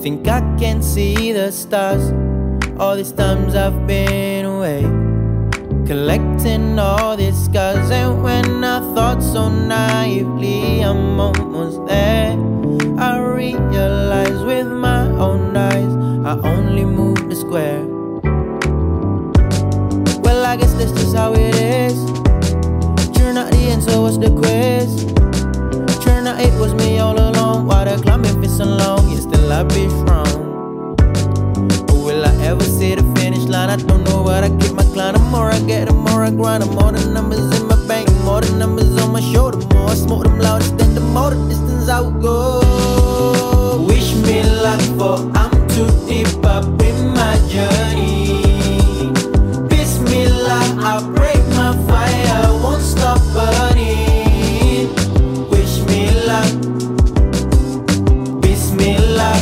think I can see the stars. All these times I've been away, collecting all these scars. And when I thought so naively I'm almost there, I realize with my own eyes I only moved the square. Well, I guess that's just how it is. Turn out the end, so what's the quiz? Turn out it was me all along. Why the climbing for so long? Yeah, still I be strong. Will I ever see the finish line? I don't know, but I keep my climb. The more I get, the more I grind. The more the numbers in my bank, the more the numbers on my shoulder. The more I smoke them loudest, then the more the distance I would go. Wish me luck, for I'm too deep up in my journey. Bismillah, I break my fire, I won't stop burning. Wish me luck, Bismillah.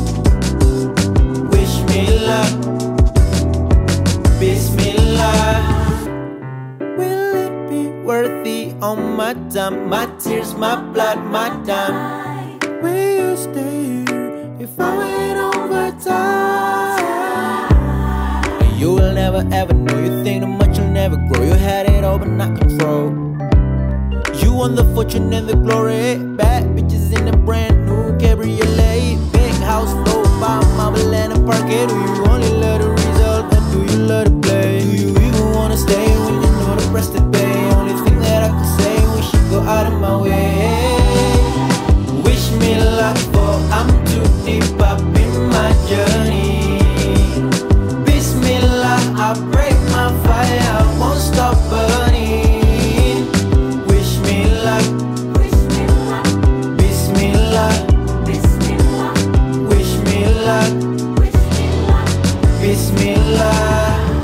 Bismillah. Will it be worthy all my time, my tears, my blood, my time? Will you stay here if I wait overtime? You will never ever know. You think too much, you'll never grow. You had it all but not control. You want the fortune and the glory. Bad bitches in a brand new cabriolet. Big house, low by marble and a parquet. Do you only love the result and do you love the play? Do you even wanna stay when you know the rest of the day? Only thing that I can say, we should go out of my way. Wish me luck, for I'm too deep up in my journey. Bismillah, I break my fire, I won't stop burning. Wish me luck, Bismillah. Wish me luck, Bismillah.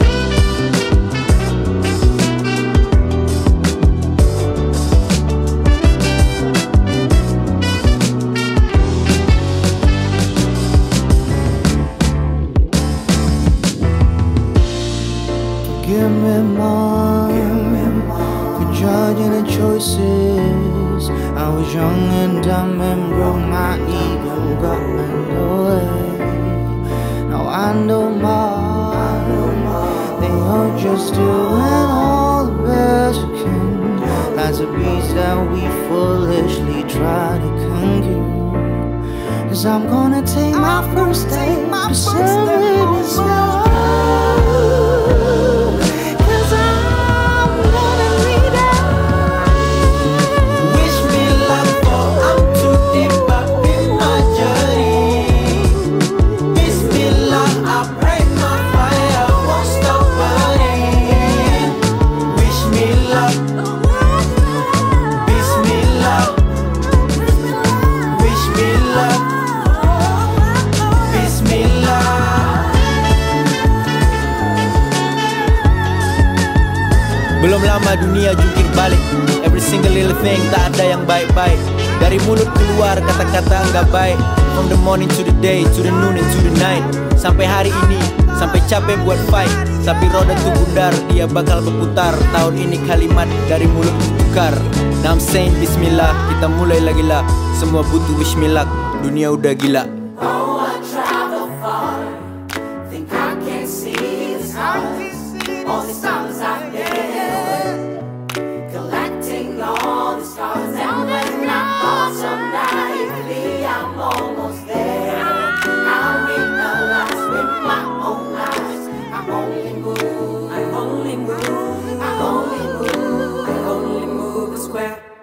Give me mine for judging the choices. I was young and dumb and broke, my ego got in the way. Now I know they are just doing all the best you can. That's a beast that we foolishly try to conquer. 'Cause I'm gonna take my first step to serving this love. Belum lama dunia jungkir balik. Every single little thing, tak ada yang baik-baik. Dari mulut keluar kata-kata enggak baik. From the morning to the day, to the noon and to the night. Sampai hari ini, sampai capek buat fight. Tapi roda tuh bundar, dia bakal berputar. Tahun ini kalimat dari mulut tukar. Now I'm saying bismillah, kita mulai lagi lah. Semua butuh wish me luck, dunia udah gila. Oh, I travel far, think I can see the stars. All these times I've been collecting all the scars. And when I thought so naively I'm almost there, I realized with my own eyes I only move the square.